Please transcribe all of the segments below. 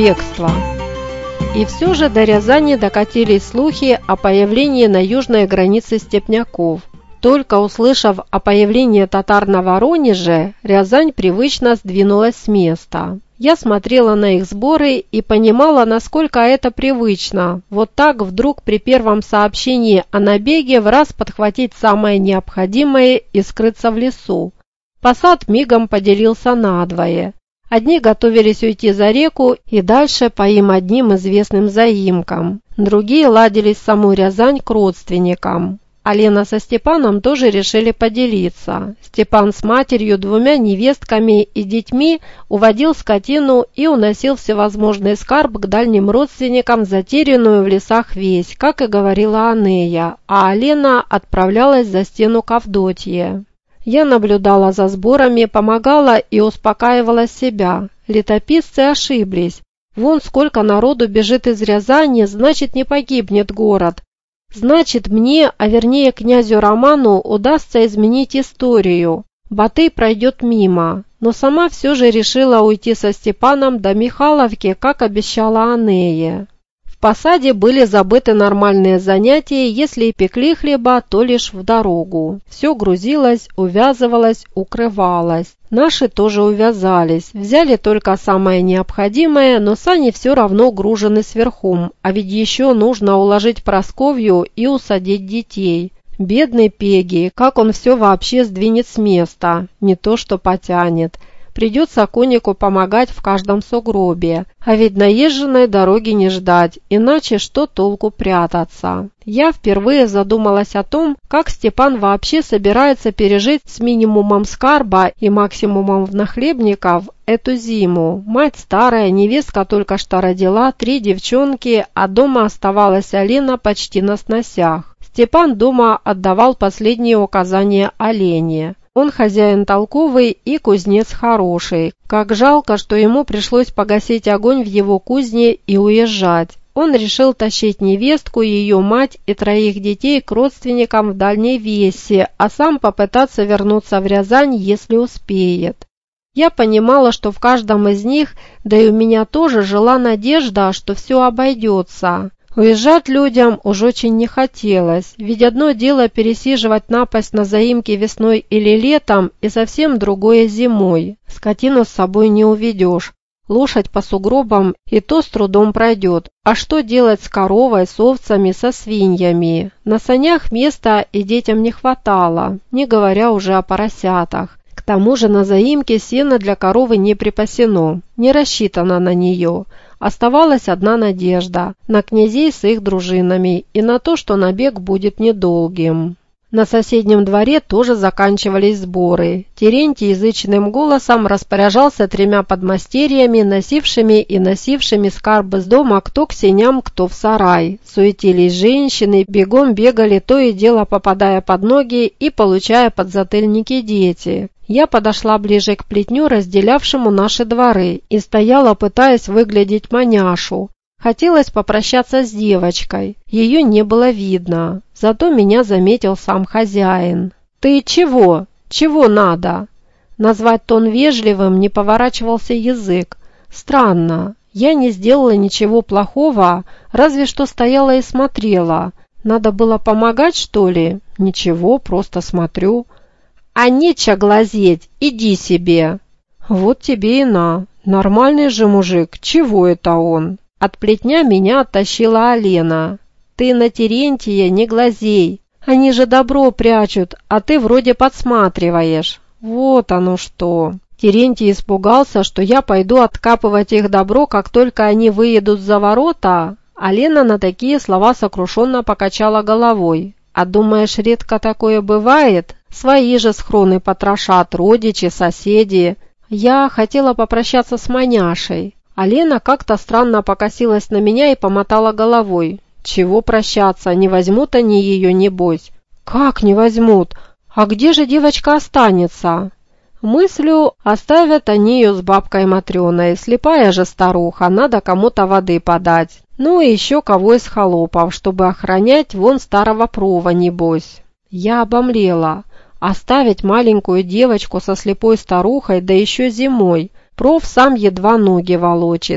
бегства. И все же до Рязани докатились слухи о появлении на южной границе степняков. Только услышав о появлении татар на Воронеже, Рязань привычно сдвинулась с места. Я смотрела на их сборы и понимала, насколько это привычно. Вот так вдруг при первом сообщении о набеге в раз подхватить самое необходимое и скрыться в лесу. Посад мигом поделился надвое. Одни готовились уйти за реку и дальше по им одним известным заимкам. Другие ладились в саму Рязань к родственникам. А Лена со Степаном тоже решили поделиться. Степан с матерью, 2 невестками и детьми уводил скотину и уносил всевозможный скарб к дальним родственникам, затерянную в лесах весь, как и говорила Анея, а Лена отправлялась за стену к Авдотье. Я наблюдала за сборами, помогала и успокаивала себя. Летописцы ошиблись. Вон сколько народу бежит из Рязани, значит, не погибнет город. Значит, мне, а вернее князю Роману, удастся изменить историю. Батый пройдет мимо, но сама все же решила уйти со Степаном до Михайловки, как обещала Анея. В посаде были забыты нормальные занятия, если и пекли хлеба, то лишь в дорогу. Все грузилось, увязывалось, укрывалось. Наши тоже увязались, взяли только самое необходимое, но сани все равно гружены сверхом, а ведь еще нужно уложить Прасковью и усадить детей. Бедный Пеги, как он все вообще сдвинет с места, не то что потянет. Придется коннику помогать в каждом сугробе, а ведь наезженной дороги не ждать, иначе что толку прятаться. Я впервые задумалась о том, как Степан вообще собирается пережить с минимумом скарба и максимумом внахлебников эту зиму. Мать старая, невестка только что родила, 3 девчонки, а дома оставалась Алена почти на сносях. Степан дома отдавал последние указания Алене. Он хозяин толковый и кузнец хороший. Как жалко, что ему пришлось погасить огонь в его кузне и уезжать. Он решил тащить невестку, ее мать и 3 детей к родственникам в Дальней Весе, а сам попытаться вернуться в Рязань, если успеет. Я понимала, что в каждом из них, да и у меня тоже, жила надежда, что все обойдется. Уезжать людям уж очень не хотелось, ведь одно дело пересиживать напасть на заимке весной или летом, и совсем другое зимой. Скотину с собой не уведешь, лошадь по сугробам и то с трудом пройдет. А что делать с коровой, с овцами, со свиньями? На санях места и детям не хватало, не говоря уже о поросятах. К тому же на заимке сено для коровы не припасено, не рассчитано на нее. Оставалась одна надежда – на князей с их дружинами и на то, что набег будет недолгим. На соседнем дворе тоже заканчивались сборы. Терентий язычным голосом распоряжался 3 подмастерьями, носившими скарб из дома кто к сеням, кто в сарай. Суетились женщины, бегом бегали, то и дело попадая под ноги и получая подзатыльники дети. Я подошла ближе к плетню, разделявшему наши дворы, и стояла, пытаясь выглядеть маняшу. Хотелось попрощаться с девочкой. Ее не было видно. Зато меня заметил сам хозяин. «Ты чего? Чего надо?» Назвать тон вежливым не поворачивался язык. Странно. Я не сделала ничего плохого, разве что стояла и смотрела. Надо было помогать, что ли? Ничего, просто смотрю. «А нечего глазеть, иди себе!» «Вот тебе и на. Нормальный же мужик, чего это он?» От плетня меня оттащила Алена. «Ты на Терентия не глазей. Они же добро прячут, а ты вроде подсматриваешь». «Вот оно что!» Терентий испугался, что я пойду откапывать их добро, как только они выедут за ворота. Алена на такие слова сокрушенно покачала головой. «А думаешь, редко такое бывает? Свои же схроны потрошат, родичи, соседи». Я хотела попрощаться с маняшей. Алена как-то странно покосилась на меня и помотала головой. «Чего прощаться? Не возьмут они ее, небось». «Как не возьмут? А где же девочка останется?» Мыслю, оставят они ее с бабкой Матрёной. Слепая же старуха, надо кому-то воды подать. Ну и еще кого из холопов, чтобы охранять вон старого прова, небось. Я обомлела. Оставить маленькую девочку со слепой старухой, да еще зимой. Проф сам едва ноги волочит.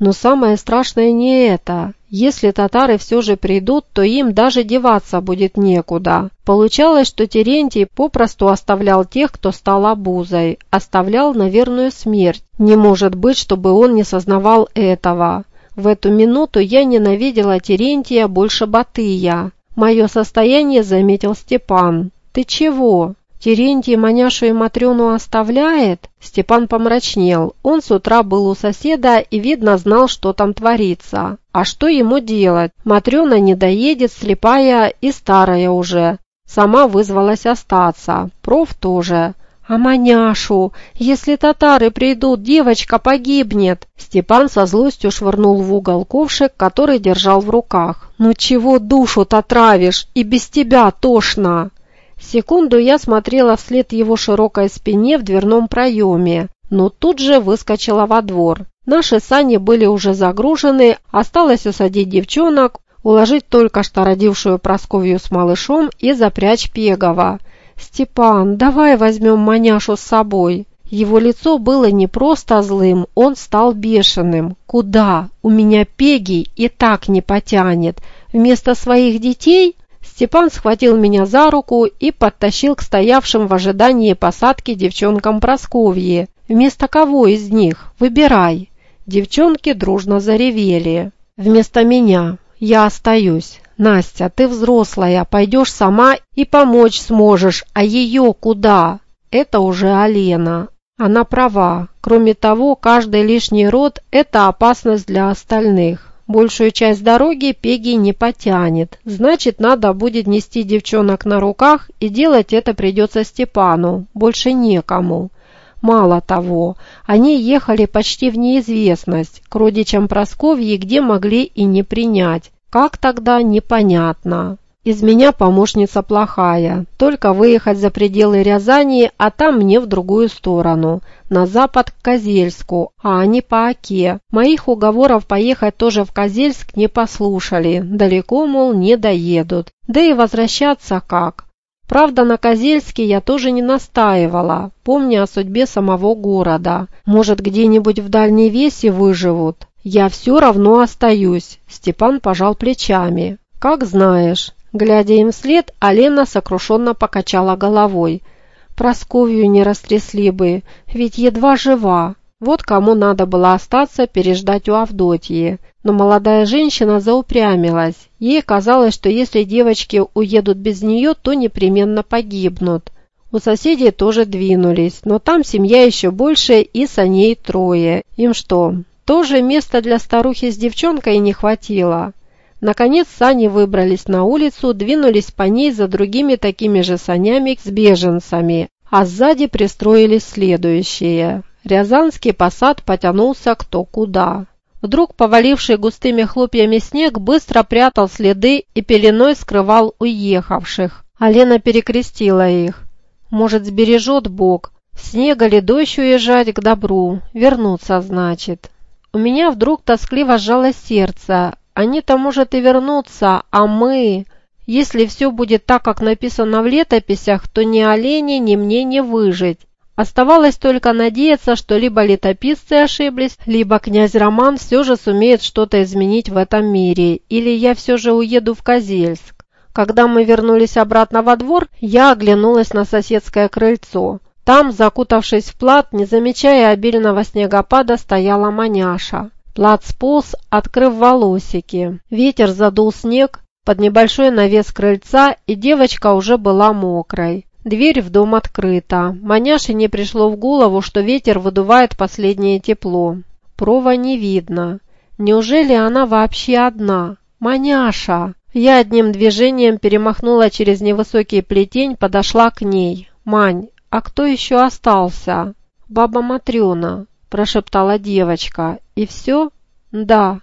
Но самое страшное не это. Если татары все же придут, то им даже деваться будет некуда. Получалось, что Терентий попросту оставлял тех, кто стал обузой. Оставлял на верную смерть. Не может быть, чтобы он не сознавал этого. В эту минуту я ненавидела Терентия больше Батыя. Мое состояние заметил Степан. «Ты чего? Терентий Маняшу и Матрёну оставляет?» Степан помрачнел. Он с утра был у соседа и, видно, знал, что там творится. А что ему делать? Матрёна не доедет, слепая и старая уже. Сама вызвалась остаться. Проф тоже. «А Маняшу? Если татары придут, девочка погибнет!» Степан со злостью швырнул в угол ковшик, который держал в руках. «Ну чего душу-то травишь? И без тебя тошно!» Секунду я смотрела вслед его широкой спине в дверном проеме, но тут же выскочила во двор. Наши сани были уже загружены, осталось усадить девчонок, уложить только что родившую Прасковью с малышом и запрячь Пегова. «Степан, давай возьмем Маняшу с собой». Его лицо было не просто злым, он стал бешеным. «Куда? У меня Пеги и так не потянет. Вместо своих детей?» Степан схватил меня за руку и подтащил к стоявшим в ожидании посадки девчонкам Прасковьи. «Вместо кого из них? Выбирай». Девчонки дружно заревели. «Вместо меня. Я остаюсь. Настя, ты взрослая, пойдешь сама и помочь сможешь, а ее куда?» Это уже Алена. Она права. Кроме того, каждый лишний род – это опасность для остальных. Большую часть дороги Пеги не потянет. Значит, надо будет нести девчонок на руках, и делать это придется Степану. Больше некому. Мало того, они ехали почти в неизвестность, к родичам Прасковьи, где могли и не принять. Как тогда, непонятно. Из меня помощница плохая. Только выехать за пределы Рязани, а там мне в другую сторону. На запад к Козельску, а они по Оке. Моих уговоров поехать тоже в Козельск не послушали. Далеко, мол, не доедут. Да и возвращаться как? Правда, на Козельске я тоже не настаивала, помня о судьбе самого города. Может, где-нибудь в Дальней Весе выживут? Я все равно остаюсь. Степан пожал плечами. Как знаешь. Глядя им вслед, Алена сокрушенно покачала головой. Прасковью не растрясли бы, ведь едва жива. Вот кому надо было остаться переждать у Авдотьи. Но молодая женщина заупрямилась. Ей казалось, что если девочки уедут без нее, то непременно погибнут. У соседей тоже двинулись, но там семья еще больше и саней 3. Им что, тоже места для старухи с девчонкой не хватило? Наконец сани выбрались на улицу, двинулись по ней за другими такими же санями с беженцами, а сзади пристроились следующие. Рязанский посад потянулся кто куда. Вдруг поваливший густыми хлопьями снег быстро прятал следы и пеленой скрывал уехавших. Алена перекрестила их. Может, сбережет Бог. В снег или дождь уезжать к добру. Вернуться, значит. У меня вдруг тоскливо сжалось сердце. Они-то, может, и вернутся, а мы... Если все будет так, как написано в летописях, то ни Олене, ни мне не выжить. Оставалось только надеяться, что либо летописцы ошиблись, либо князь Роман все же сумеет что-то изменить в этом мире, или я все же уеду в Козельск. Когда мы вернулись обратно во двор, я оглянулась на соседское крыльцо. Там, закутавшись в плат, не замечая обильного снегопада, стояла Маняша. Плат сполз, открыв волосики. Ветер задул снег под небольшой навес крыльца, и девочка уже была мокрой. Дверь в дом открыта. Маняше не пришло в голову, что ветер выдувает последнее тепло. Прова не видно. Неужели она вообще одна? «Маняша!» Я одним движением перемахнула через невысокий плетень, подошла к ней. «Мань, а кто еще остался?» «Баба Матрёна», – прошептала девочка. «И все?» «Да».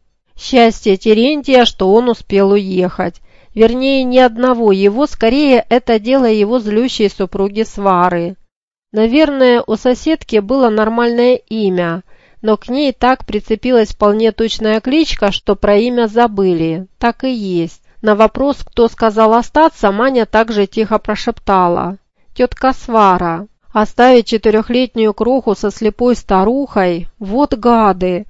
Счастье Терентия, что он успел уехать. Вернее, ни одного его, скорее, это дело его злющей супруги Свары. Наверное, у соседки было нормальное имя, но к ней так прицепилась вполне точная кличка, что про имя забыли. Так и есть. На вопрос, кто сказал остаться, Маня также тихо прошептала. «Тетка Свара». Оставить 4-летнюю кроху со слепой старухой? Вот гады!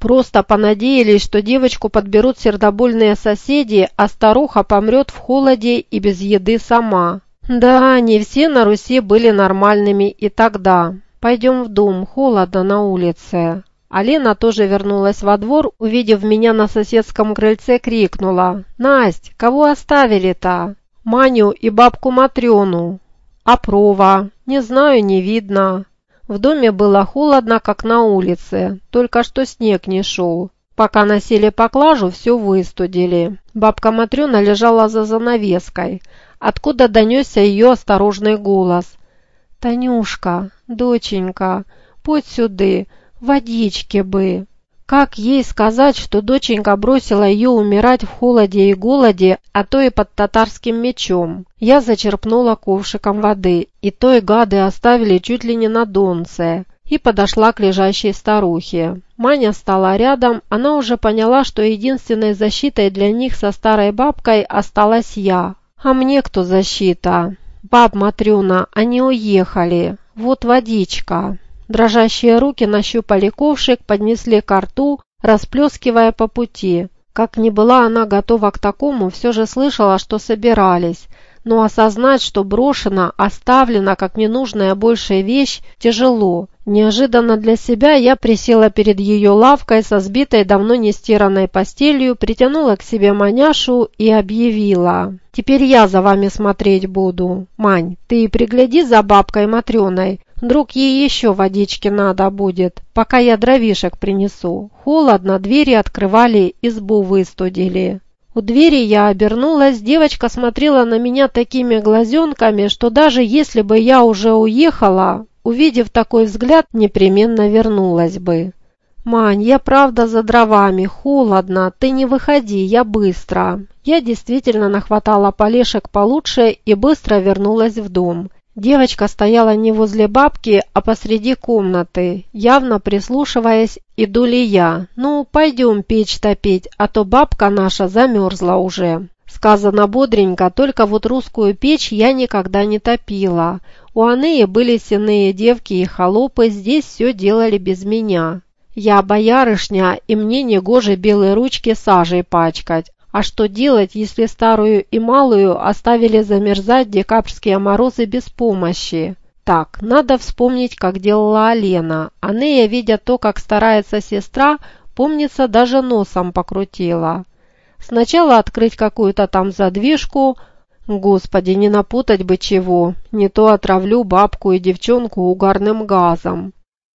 Просто понадеялись, что девочку подберут сердобольные соседи, а старуха помрет в холоде и без еды сама. Да, не все на Руси были нормальными и тогда. Пойдем в дом, холодно на улице. А Лена тоже вернулась во двор, увидев меня на соседском крыльце, крикнула: «Насть, кого оставили-то?» «Маню и бабку Матрёну». «А Прова?» «Не знаю, не видно». В доме было холодно, как на улице, только что снег не шел. Пока носили поклажу, все выстудили. Бабка Матрёна лежала за занавеской, откуда донесся ее осторожный голос. «Танюшка, доченька, подь сюды, водички бы». Как ей сказать, что доченька бросила ее умирать в холоде и голоде, а то и под татарским мечом? Я зачерпнула ковшиком воды, и той гады оставили чуть ли не на донце, и подошла к лежащей старухе. Маня стала рядом, она уже поняла, что единственной защитой для них со старой бабкой осталась я. А мне кто защита? «Баб Матрёна, они уехали. Вот водичка». Дрожащие руки нащупали ковшик, поднесли ко рту, расплескивая по пути. Как ни была она готова к такому, все же слышала, что собирались. Но осознать, что брошена, оставлена как ненужная большая вещь, тяжело. Неожиданно для себя я присела перед ее лавкой со сбитой давно не стиранной постелью, притянула к себе Маняшу и объявила: «Теперь я за вами смотреть буду. Мань, ты и пригляди за бабкой Матрёной. Вдруг ей еще водички надо будет, пока я дровишек принесу. Холодно, двери открывали, избу выстудили». У двери я обернулась, девочка смотрела на меня такими глазенками, что даже если бы я уже уехала, увидев такой взгляд, непременно вернулась бы. «Мань, я правда за дровами, холодно, ты не выходи, я быстро». Я действительно нахватала полешек получше и быстро вернулась в дом. Девочка стояла не возле бабки, а посреди комнаты, явно прислушиваясь, иду ли я. «Ну, пойдем печь топить, а то бабка наша замерзла уже». Сказано бодренько, только вот русскую печь я никогда не топила. У Анеи были сенные девки и холопы, здесь все делали без меня. Я боярышня, и мне негоже белые ручки сажей пачкать. А что делать, если старую и малую оставили замерзать декабрьские морозы без помощи? Так, надо вспомнить, как делала Алена. Анея, видя то, как старается сестра, помнится, даже носом покрутила. Сначала открыть какую-то там задвижку. Господи, не напутать бы чего, не то отравлю бабку и девчонку угарным газом.